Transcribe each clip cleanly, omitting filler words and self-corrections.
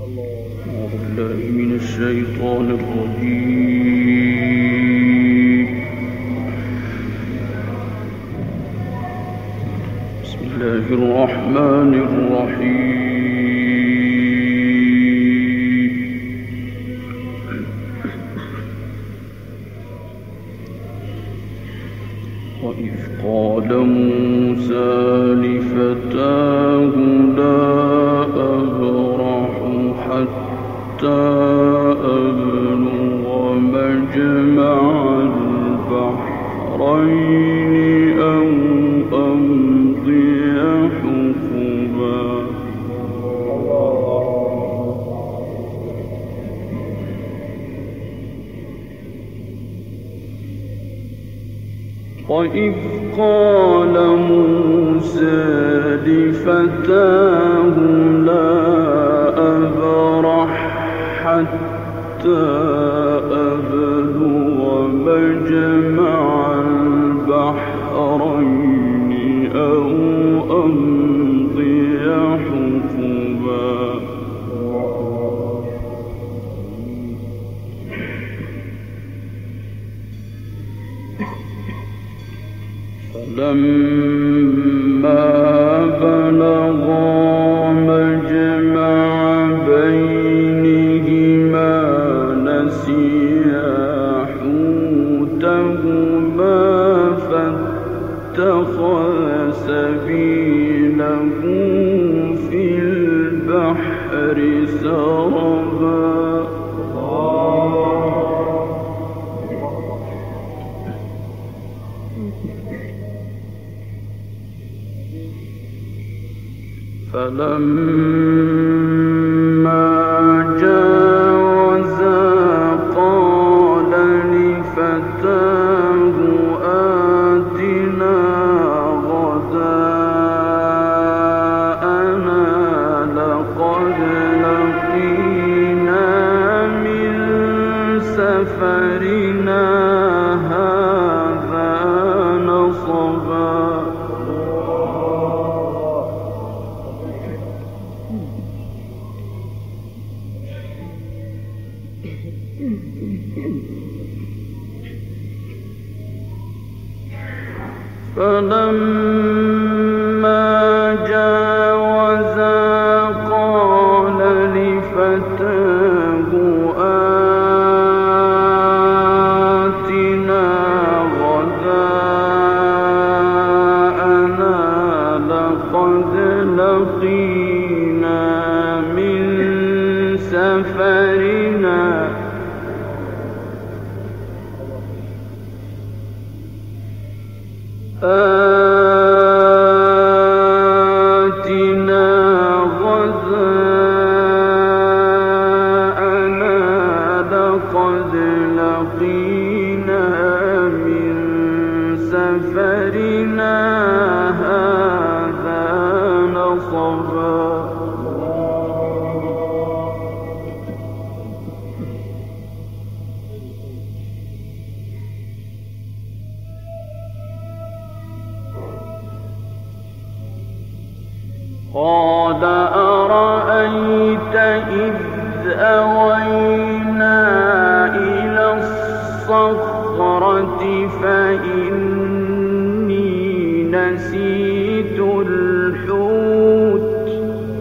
من الشيطان الرجيم. بسم الله الرحمن الرحيم. وإذ قال موسى لفتاه لا أبرح حتى أبلغ مجمع البحرين أو أمضي حقبا. وإذ قال موسى لفتاه لا أبرح حتى أبلغ مجمع البحرين أو أمضي حقبا. فلما بلغا مجمع بينهما نسيا حوتهما فاتخذ سبيله في البحر سربا. فلما جاوزا قال لفتاه آتنا غداءنا لقد لقينا من سفرنا هذا نصبا. فلما جاوزا قال لفتاه آتنا غداءنا لقد لقينا من سفرنا لقد لقينا من سفرنا هذا نصبا. قال أرأيت إذ أوينا إلى الصخرة فإني نسيت الحوت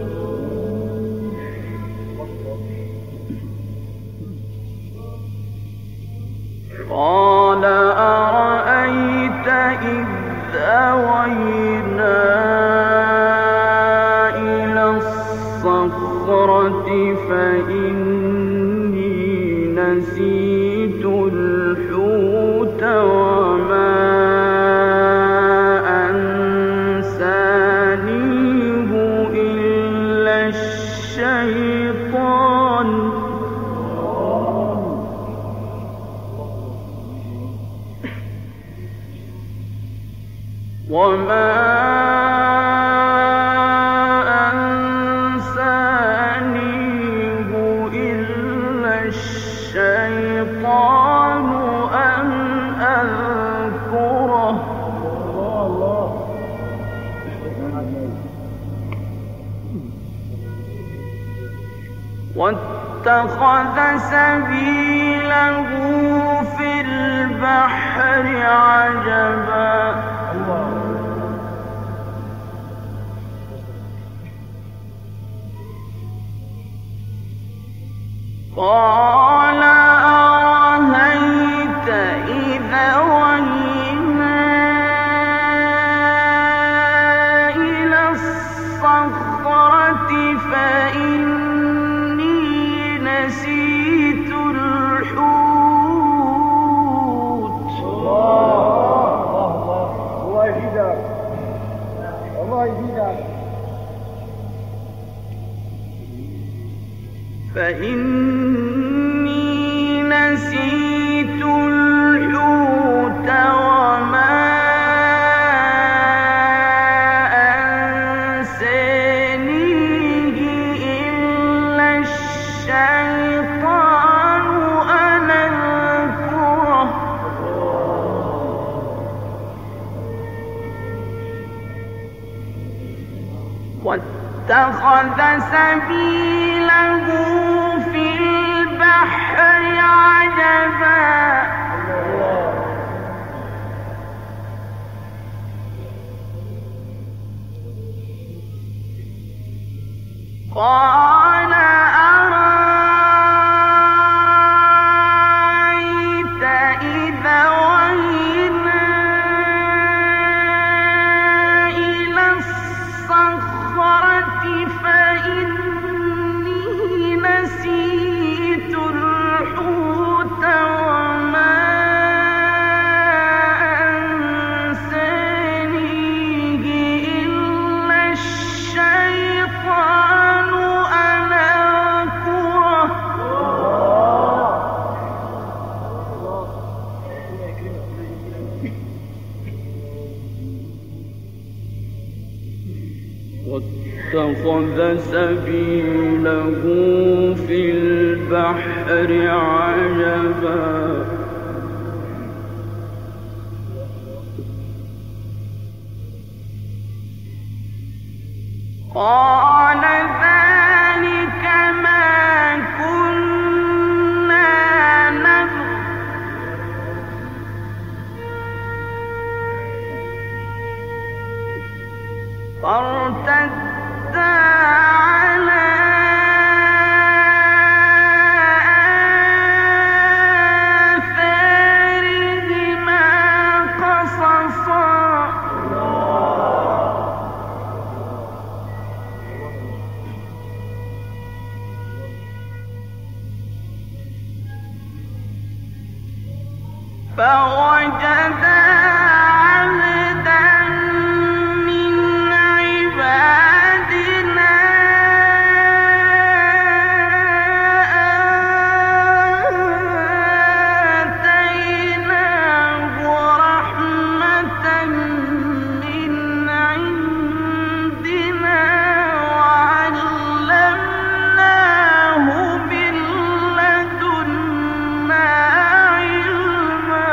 قال أرأيت إذ أوينا فإني نسيت الحوت وما أنسانيه إلا الشيطان وما واتخذ سبيله في البحر عجبا قال أرهيت إذا وينا إلى الصخرة فإني نسيت الحوت الله يهديك الله يهديك فإني نسيت الحوت وما أنسانيه إلا الشيطان أن أذكره واتخذ سبيله في البحر عجبا قال أرأيت إذا وينا إلى الصخرة فإني نسيت الحوت وما أنسانيه إلا الشيطان أن أذكره واتخذ سبيله في البحر عجبا قال ذلك ما كنا نبغي فارتدا على آثارهما قصصا فوجدا عبدا من عبادنا آتيناه رحمة من عندنا وعلمناه من لدنا علما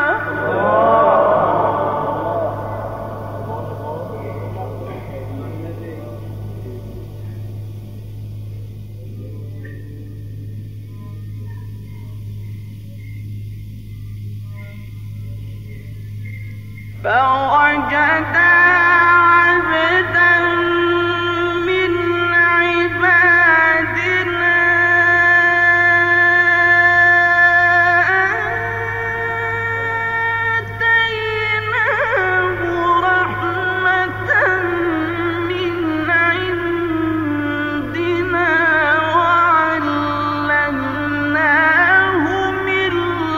فوجدا عبدا من عبادنا آتيناه رحمة من عندنا وعلمناه من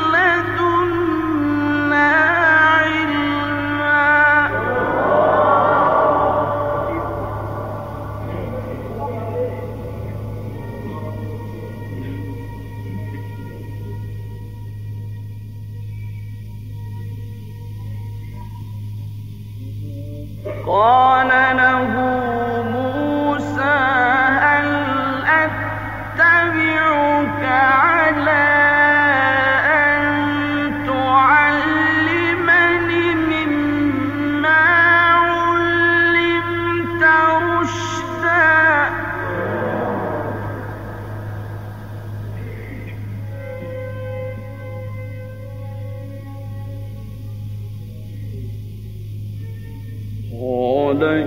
لدنا علما قال له موسى هل أتبعك على أن تعلمني مما علمت رشدا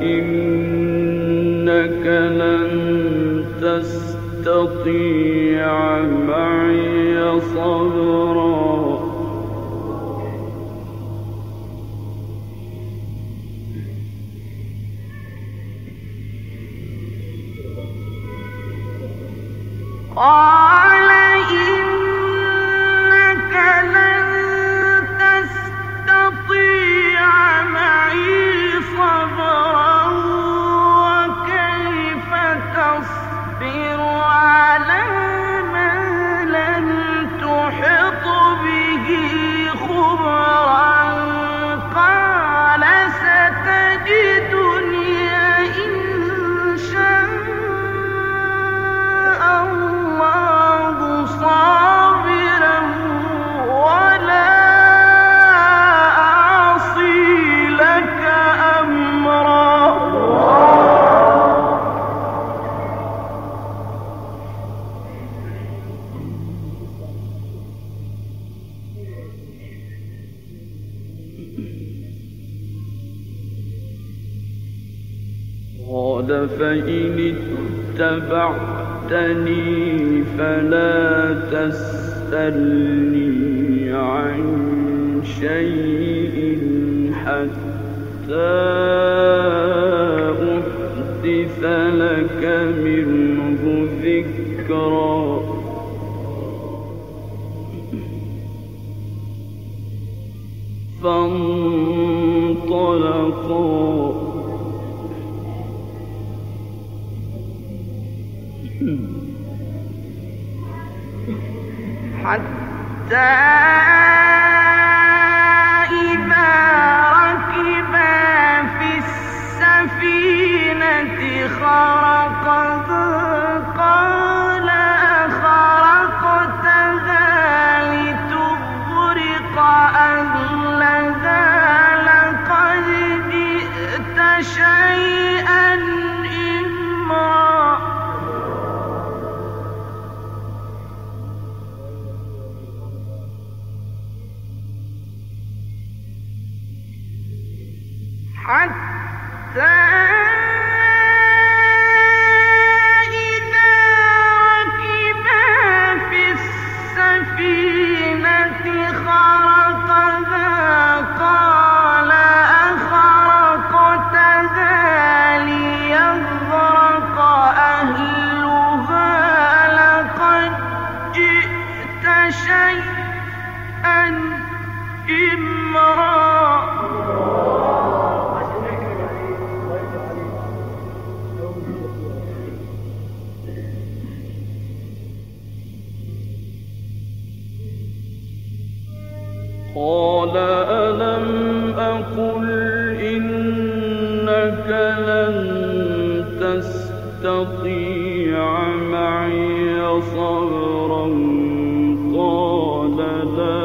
إنك لن تستطيع معي صبرا قال إنك لن تستطيع معي صبرا وكيف تصبر على ما لم تحط به خبرا قال ستجدني إن شاء الله صابرا ولا أعصي لك أمرا قال فإن اتبعتني فلا تسألني عن شيء حتى أحدث لك منه ذكرا فانطلقا حتى إذا ركبا في السفينة خرقها قال أخرقتها لتغرق أهلها لقد جئت شيئا إمرا حتى إذا ركبا في السفينة خرقها قال أخرقتها ليغرق أهلها لقد جئت شيئا إمرا قال ألم أقل إنك لن تستطيع معي صبرا قال لا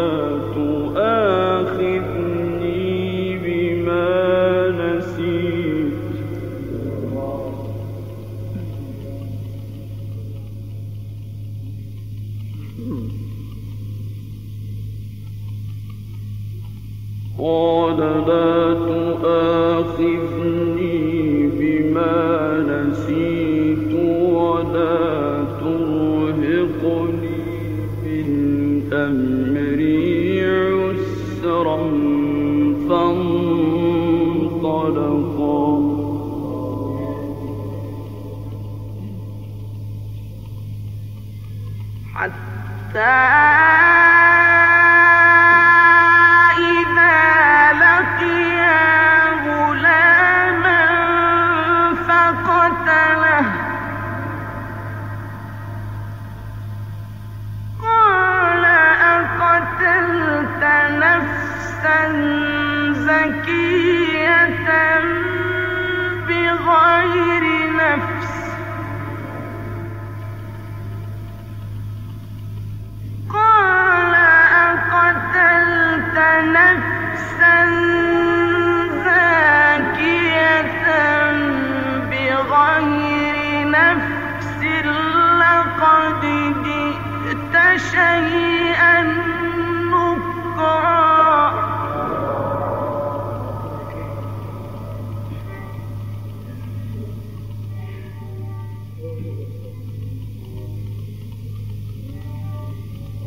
تؤاخذني بما نسيت قال لا تؤاخذني بما نسيت ولا ترهقني من أمري عسرا فانطلقا حتى زكية بغير نفس قال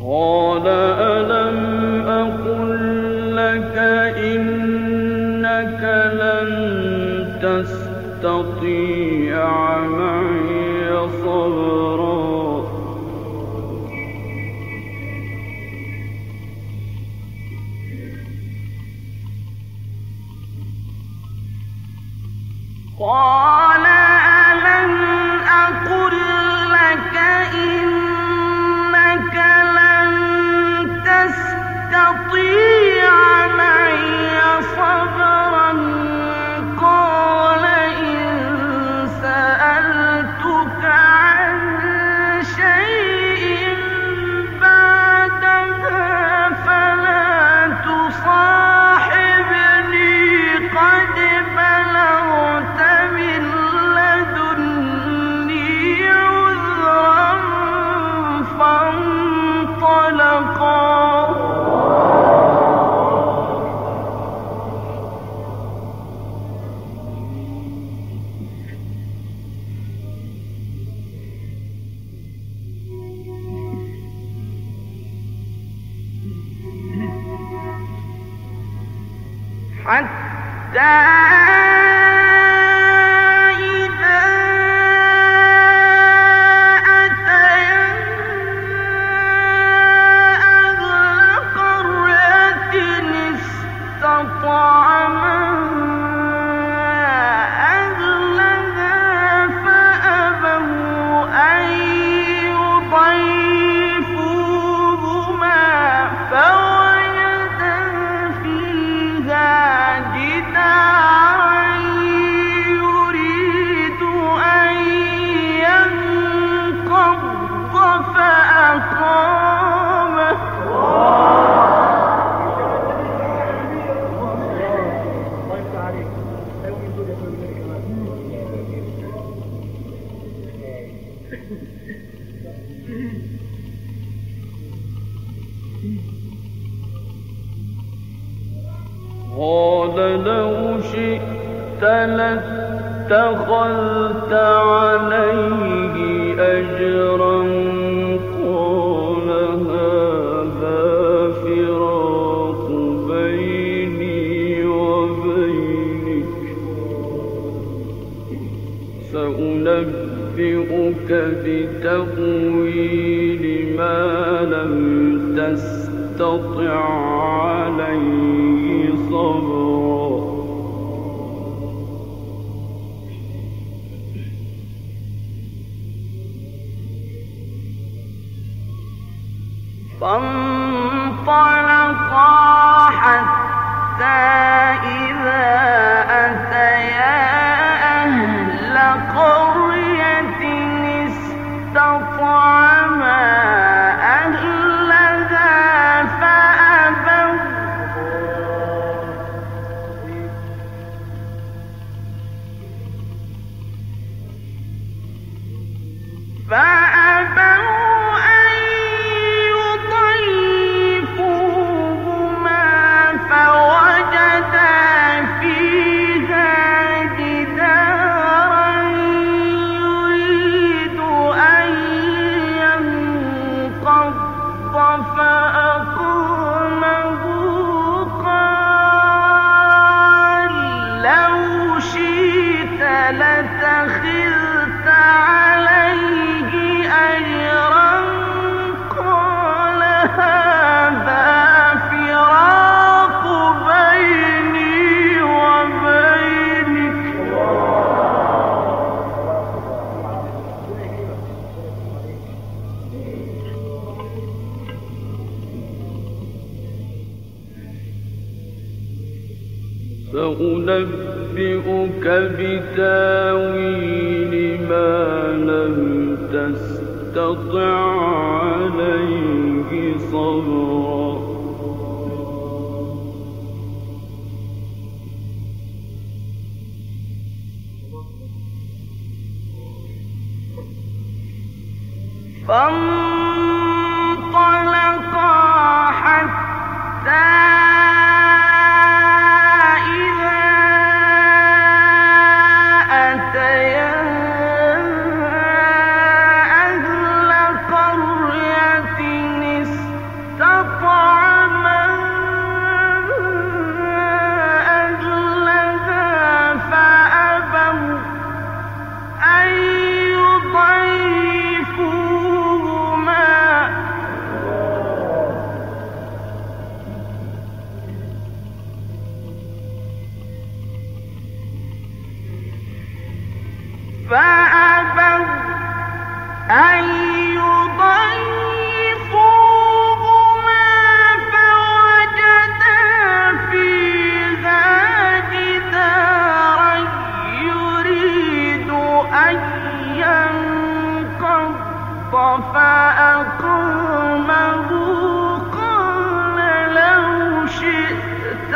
قال ألم أقل لك إنك لن تستطيع معي صبرا قال ألم أقل لك إنك لن تستطيع معي صبرا قال إن سألتك عن شيء بعدها فلا تصاحبني قد بلغت من لدني عذرا فانطلقا حتى إذا أتيا أهل قرية استطعما أهلها فأبوا أن يضيفوهما فوجدا فيها جدارا يريد أن ينقض فأقامه قال لو شئت لاتخذت عليه أجرا قال هذا فراق بيني وبينك سأنبئك بتأويل ما لم تستطع عليه صبرا فانطلقا حتى إذا أتيا أهل قرية استطعما أهلها فأبوا أن يضيفوهما فوجدا فيها جدارا يريد أن ينقض فأقامه قال لو شئت لاتخذت عليه أجرا قال هذا فراق بيني وبينك سأنبئك بتاويل ما لم تستطع عليه صبرا فانطلقا حتى فأقامه قال لو شئت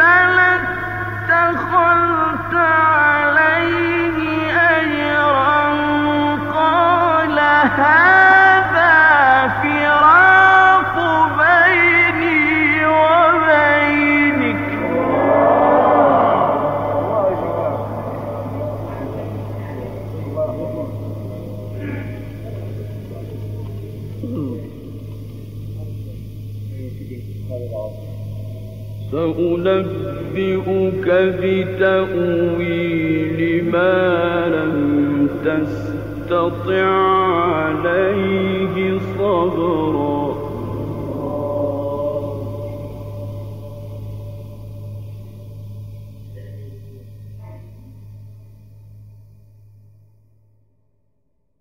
لاتخذت عليه أجرا قال هذا فراق بيني وبينك سأنبئك بتأويل ما لم تستطع عليه صبرا